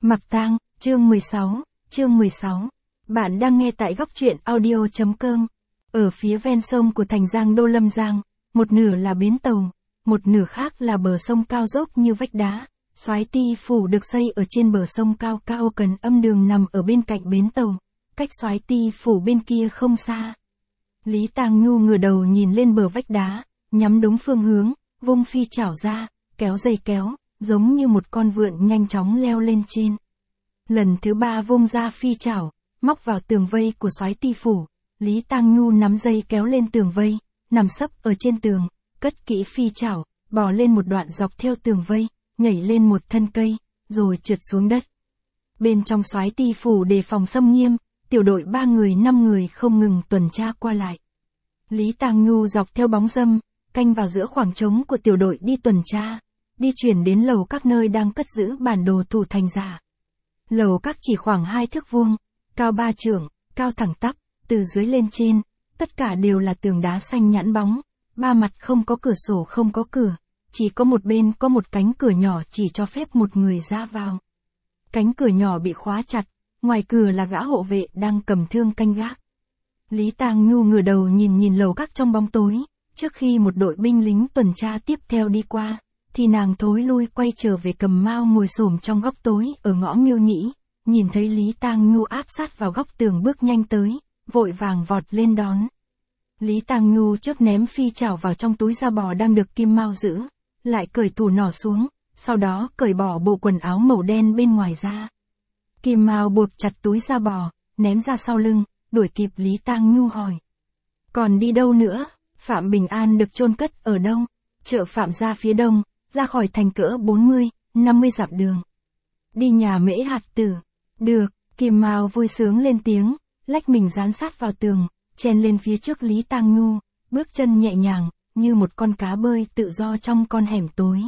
Mặc tang, chương 16. Bạn đang nghe tại góc truyện audio.com. Ở phía ven sông của thành Giang Đô Lâm Giang, một nửa là bến tàu, một nửa khác là bờ sông cao dốc như vách đá. Soái Ti Phủ được xây ở trên bờ sông cao cao, cần âm đường nằm ở bên cạnh bến tàu, cách Soái Ti Phủ bên kia không xa. Lý Tang Nhu ngửa đầu nhìn lên bờ vách đá, nhắm đúng phương hướng, vung phi chảo ra, kéo dây kéo, giống như một con vượn nhanh chóng leo lên trên. Lần thứ 3 vung ra phi chảo, móc vào tường vây của Soái Ti Phủ, Lý Tang Nhu nắm dây kéo lên tường vây, nằm sấp ở trên tường, cất kỹ phi chảo, bò lên một đoạn dọc theo tường vây, nhảy lên một thân cây, rồi trượt xuống đất. Bên trong Soái Ti Phủ đề phòng xâm nghiêm, tiểu đội 3 người 5 người không ngừng tuần tra qua lại. Lý Tang Nhu dọc theo bóng râm, canh vào giữa khoảng trống của tiểu đội đi tuần tra, đi chuyển đến lầu các nơi đang cất giữ bản đồ thủ thành giả. Lầu các chỉ khoảng 2 thước vuông, cao 3 trượng, cao thẳng tắp, từ dưới lên trên, tất cả đều là tường đá xanh nhẵn bóng, ba mặt không có cửa sổ, không có cửa, chỉ có một bên có một cánh cửa nhỏ chỉ cho phép một người ra vào. Cánh cửa nhỏ bị khóa chặt, ngoài cửa là gã hộ vệ đang cầm thương canh gác. Lý Tang Nhu ngửa đầu nhìn lầu các trong bóng tối, trước khi một đội binh lính tuần tra tiếp theo đi qua, thì nàng thối lui quay trở về. Cầm Mao ngồi xổm trong góc tối ở ngõ Miêu Nhĩ, nhìn thấy Lý Tang Nhu áp sát vào góc tường bước nhanh tới, vội vàng vọt lên đón. Lý Tang Nhu chớp ném phi chảo vào trong túi da bò đang được Kim Mao giữ, lại cởi tủ nỏ xuống, sau đó cởi bỏ bộ quần áo màu đen bên ngoài ra. Kim Mao buộc chặt túi da bò, ném ra sau lưng, đuổi kịp Lý Tang Nhu hỏi: còn đi đâu nữa? Phạm Bình An được chôn cất ở đâu? Chợ Phạm ra phía đông, ra khỏi thành cỡ 40-50 dặm đường. Đi nhà Mễ Hạt Tử. Được, Kim Mao vui sướng lên tiếng, lách mình dán sát vào tường, chen lên phía trước Lý Tang Nhu, bước chân nhẹ nhàng, như một con cá bơi tự do trong con hẻm tối.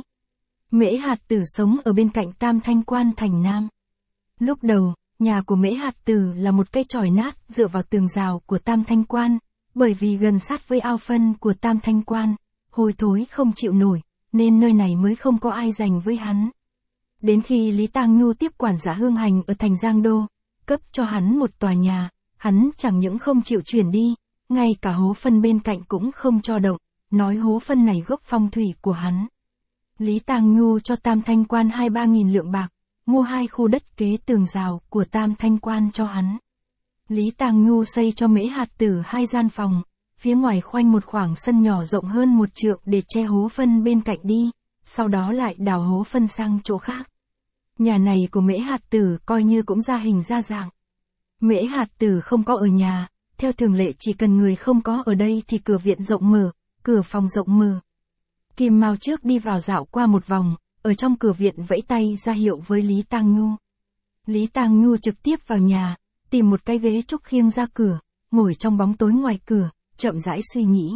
Mễ Hạt Tử sống ở bên cạnh Tam Thanh Quan thành Nam. Lúc đầu, nhà của Mễ Hạt Tử là một cây chòi nát dựa vào tường rào của Tam Thanh Quan, bởi vì gần sát với ao phân của Tam Thanh Quan, hôi thối không chịu nổi, nên nơi này mới không có ai dành với hắn. Đến khi Lý Tang Nhu tiếp quản giả Hương Hành ở thành Giang Đô, cấp cho hắn một tòa nhà, hắn chẳng những không chịu chuyển đi, ngay cả hố phân bên cạnh cũng không cho động, nói hố phân này gốc phong thủy của hắn. Lý Tang Nhu cho Tam Thanh Quan 2-3 nghìn lượng bạc, mua 2 khu đất kế tường rào của Tam Thanh Quan cho hắn. Lý Tang Nhu xây cho Mễ Hạt Tử 2 gian phòng, phía ngoài khoanh một khoảng sân nhỏ rộng hơn 1 trượng để che hố phân bên cạnh đi, sau đó lại đào hố phân sang chỗ khác. Nhà này của Mễ Hạt Tử coi như cũng ra hình ra dạng. Mễ Hạt Tử không có ở nhà, theo thường lệ chỉ cần người không có ở đây thì cửa viện rộng mở, cửa phòng rộng mở. Kim Mao trước đi vào dạo qua một vòng, ở trong cửa viện vẫy tay ra hiệu với Lý Tang Nhu. Lý Tang Nhu trực tiếp vào nhà, tìm một cái ghế trúc khiêng ra cửa, ngồi trong bóng tối ngoài cửa, chậm rãi suy nghĩ.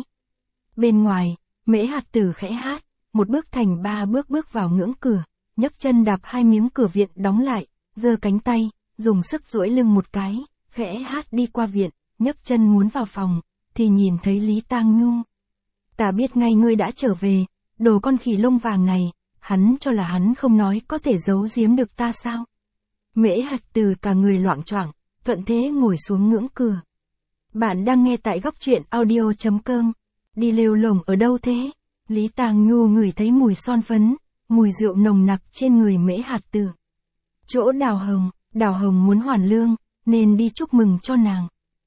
Bên ngoài, Mễ Hạt Tử khẽ hát, một bước thành 3 bước bước vào ngưỡng cửa, nhấc chân đạp 2 miếng cửa viện đóng lại, giơ cánh tay, dùng sức duỗi lưng một cái, khẽ hát đi qua viện, nhấc chân muốn vào phòng, thì nhìn thấy Lý Tang Nhu. Ta biết ngay ngươi đã trở về, đồ con khỉ lông vàng này, hắn cho là hắn không nói có thể giấu giếm được ta sao? Mễ Hạt Tử cả người loạng choạng, thuận thế ngồi xuống ngưỡng cửa. Bạn đang nghe tại góc truyện audio.com. Đi lêu lổng ở đâu thế? Lý Tang Nhu ngửi thấy mùi son phấn, mùi rượu nồng nặc trên người Mễ Hạt Tử. Chỗ Đào Hồng muốn hoàn lương, nên đi chúc mừng cho nàng.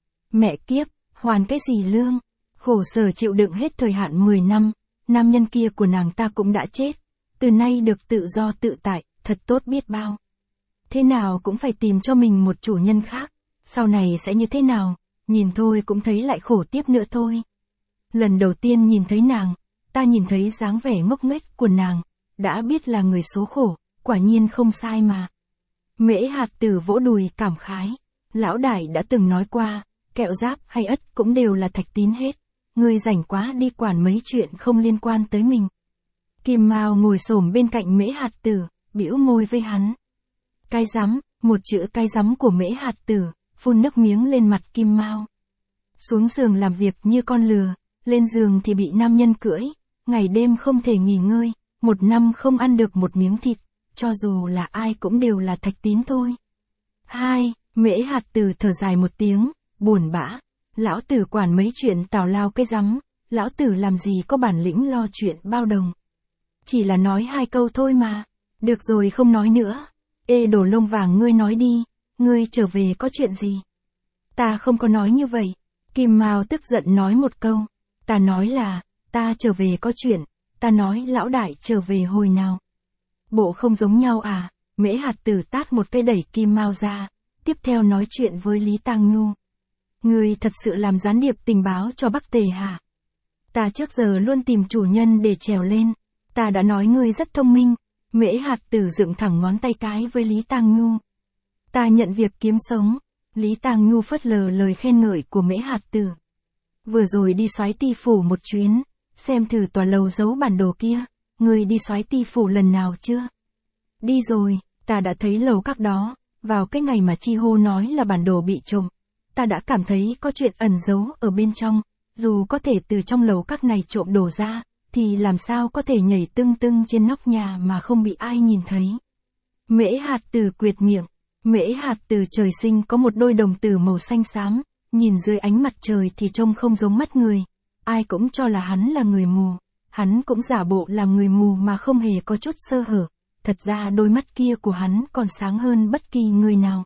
Mẹ kiếp, hoàn cái gì lương? Khổ sở chịu đựng hết thời hạn 10 năm, nam nhân kia của nàng ta cũng đã chết, từ nay được tự do tự tại, thật tốt biết bao. Thế nào cũng phải tìm cho mình một chủ nhân khác, sau này sẽ như thế nào, nhìn thôi cũng thấy lại khổ tiếp nữa thôi. Lần đầu tiên nhìn thấy nàng, ta nhìn thấy dáng vẻ ngốc nghếch của nàng, đã biết là người số khổ, quả nhiên không sai mà. Mễ Hạt Tử vỗ đùi cảm khái, lão đại đã từng nói qua, kẹo giáp hay ất cũng đều là thạch tín hết, ngươi rảnh quá đi quản mấy chuyện không liên quan tới mình. Kim Mao ngồi xổm bên cạnh Mễ Hạt Tử, bĩu môi với hắn. Cái rắm, một chữ cái rắm của Mễ Hạt Tử, phun nước miếng lên mặt Kim Mao. Xuống giường làm việc như con lừa, lên giường thì bị nam nhân cưỡi, ngày đêm không thể nghỉ ngơi, 1 năm không ăn được một miếng thịt, cho dù là ai cũng đều là thạch tín thôi. 2. Mễ Hạt Tử thở dài một tiếng, buồn bã. Lão tử quản mấy chuyện tào lao cái rắm, lão tử làm gì có bản lĩnh lo chuyện bao đồng. Chỉ là nói 2 câu thôi mà. Được rồi không nói nữa. Ê đồ lông vàng ngươi nói đi, ngươi trở về có chuyện gì? Ta không có nói như vậy. Kim Mao tức giận nói một câu. Ta nói là, ta trở về có chuyện, ta nói lão đại trở về hồi nào. Bộ không giống nhau à? Mễ Hạt Tử tát một cái đẩy Kim Mao ra, tiếp theo nói chuyện với Lý Tang Nhu. Ngươi thật sự làm gián điệp tình báo cho Bắc Tề hả? Ta trước giờ luôn tìm chủ nhân để trèo lên, ta đã nói ngươi rất thông minh. Mễ Hạt Tử dựng thẳng ngón tay cái với Lý Tang Nhu. Ta nhận việc kiếm sống. Lý Tang Nhu phớt lờ lời khen ngợi của Mễ Hạt Tử. Vừa rồi đi Soái Ti phủ một chuyến, xem thử tòa lầu giấu bản đồ kia, ngươi đi Soái Ti phủ lần nào chưa? Đi rồi, ta đã thấy lầu các đó, vào cái ngày mà Chi Hô nói là bản đồ bị trộm, ta đã cảm thấy có chuyện ẩn giấu ở bên trong, dù có thể từ trong lầu các này trộm đồ ra, thì làm sao có thể nhảy tưng tưng trên nóc nhà mà không bị ai nhìn thấy. Mễ Hạt Tử quệt miệng. Mễ Hạt Tử trời sinh có một đôi đồng tử màu xanh xám, nhìn dưới ánh mặt trời thì trông không giống mắt người. Ai cũng cho là hắn là người mù. Hắn cũng giả bộ làm người mù mà không hề có chút sơ hở. Thật ra đôi mắt kia của hắn còn sáng hơn bất kỳ người nào.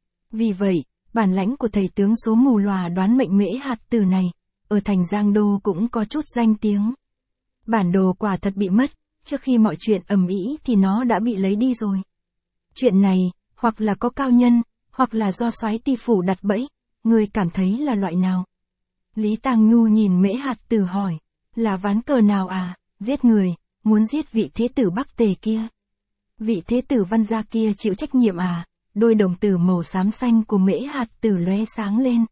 Vì vậy, bản lãnh của thầy tướng số mù lòa đoán mệnh Mễ Hạt Tử này, ở thành Giang Đô cũng có chút danh tiếng. Bản đồ quả thật bị mất, trước khi mọi chuyện ầm ĩ thì nó đã bị lấy đi rồi. Chuyện này, hoặc là có cao nhân, hoặc là do Soái Ti phủ đặt bẫy, ngươi cảm thấy là loại nào? Lý Tang Nhu nhìn Mễ Hạt Tử hỏi, là ván cờ nào à? Giết người, muốn giết vị thế tử Bắc Tề kia. Vị thế tử Văn gia kia chịu trách nhiệm à? Đôi đồng tử màu xám xanh của Mễ Hạt Tử lóe sáng lên.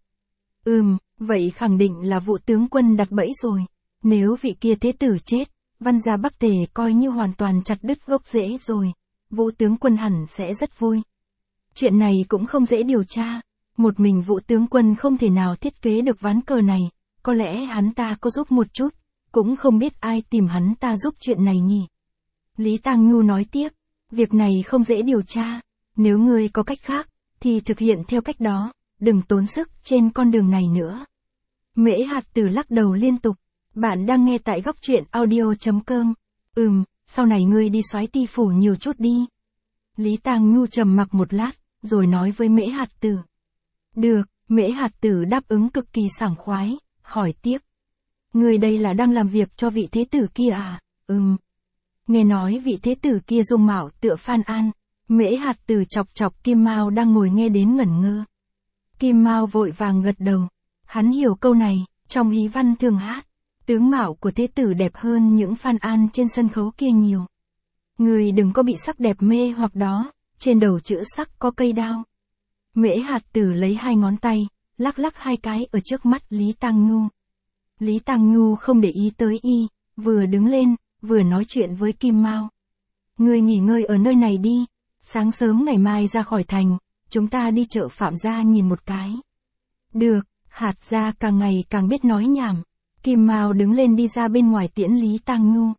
Vậy khẳng định là vụ tướng quân đặt bẫy rồi. Nếu vị kia thế tử chết, Văn gia Bắc Tề coi như hoàn toàn chặt đứt gốc rễ rồi. Vũ tướng quân hẳn sẽ rất vui. Chuyện này cũng không dễ điều tra. Một mình Vũ tướng quân không thể nào thiết kế được ván cờ này. Có lẽ hắn ta có giúp một chút. Cũng không biết ai tìm hắn ta giúp chuyện này nhỉ. Lý Tang Nhu nói tiếp. Việc này không dễ điều tra. Nếu ngươi có cách khác, thì thực hiện theo cách đó. Đừng tốn sức trên con đường này nữa. Mễ Hạt Tử lắc đầu liên tục. Bạn đang nghe tại góc truyện audio.com. Sau này ngươi đi Soái Ti phủ nhiều chút đi. Lý Tang Nhu trầm mặc một lát, rồi nói với Mễ Hạt Tử. Được, Mễ Hạt Tử đáp ứng cực kỳ sảng khoái, hỏi tiếp. Ngươi đây là đang làm việc cho vị thế tử kia à? Nghe nói vị thế tử kia dung mạo tựa Phan An. Mễ Hạt Tử chọc chọc Kim Mao đang ngồi nghe đến ngẩn ngơ. Kim Mao vội vàng gật đầu. Hắn hiểu câu này, trong hí văn thường hát. Tướng mạo của thế tử đẹp hơn những Phan An trên sân khấu kia nhiều. Người đừng có bị sắc đẹp mê hoặc đó, trên đầu chữ sắc có cây đao. Mễ Hạt Tử lấy 2 ngón tay, lắc lắc 2 cái ở trước mắt Lý Tang Nhu. Lý Tang Nhu không để ý tới y, vừa đứng lên, vừa nói chuyện với Kim Mao. Người nghỉ ngơi ở nơi này đi, sáng sớm ngày mai ra khỏi thành, chúng ta đi chợ Phạm Gia nhìn một cái. Được, Hạt gia càng ngày càng biết nói nhảm. Kim Mao đứng lên đi ra bên ngoài tiễn Lý Tang Nhu.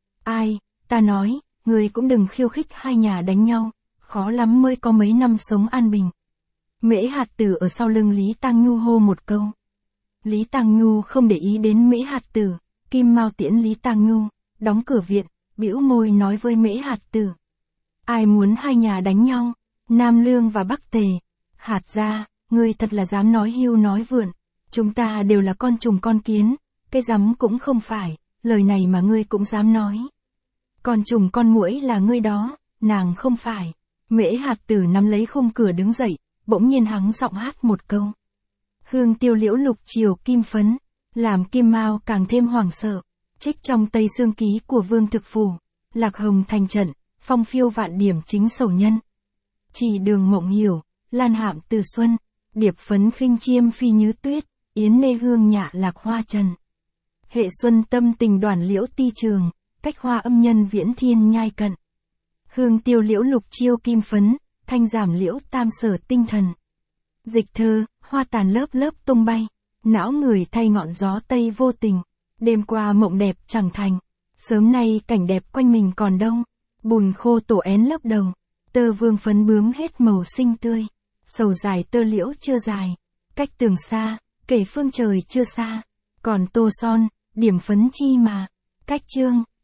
Ai, ta nói, người cũng đừng khiêu khích hai nhà đánh nhau, khó lắm mới có mấy năm sống an bình. Mễ Hạt Tử ở sau lưng Lý Tang Nhu hô một câu. Lý Tang Nhu không để ý đến Mễ Hạt Tử, Kim Mao tiễn Lý Tang Nhu, đóng cửa viện, bĩu môi nói với Mễ Hạt Tử. Ai muốn hai nhà đánh nhau? Nam Lương và Bắc Tề. Hạt gia, ngươi thật là dám nói hưu nói vượn. Chúng ta đều là con trùng con kiến, cái rắm cũng không phải, lời này mà ngươi cũng dám nói. Con trùng con muỗi là ngươi đó, nàng không phải. Mễ Hạt Tử nắm lấy khung cửa đứng dậy, bỗng nhiên hắng giọng hát một câu. Hương tiêu liễu lục chiều kim phấn, làm Kim Mao càng thêm hoảng sợ. Trích trong Tây Xương Ký của Vương Thực Phủ, Lạc Hồng thành trận, phong phiêu vạn điểm chính sầu nhân. Chỉ đường mộng hiểu, lan hạm từ xuân, điệp phấn khinh chiêm phi như tuyết, yến nê hương nhạ lạc hoa trần. Hệ xuân tâm tình đoàn liễu ti trường, cách hoa âm nhân viễn thiên nhai cận. Hương tiêu liễu lục chiêu kim phấn, thanh giảm liễu tam sở tinh thần. Dịch thơ, hoa tàn lớp lớp tung bay, não người thay ngọn gió tây vô tình. Đêm qua mộng đẹp chẳng thành, sớm nay cảnh đẹp quanh mình còn đâu. Bùn khô tổ én lớp đầu, tơ vương phấn bướm hết màu xinh tươi. Sầu dài tơ liễu chưa dài, cách tường xa, kể phương trời chưa xa. Còn tô son, điểm phấn chi mà, cách chương.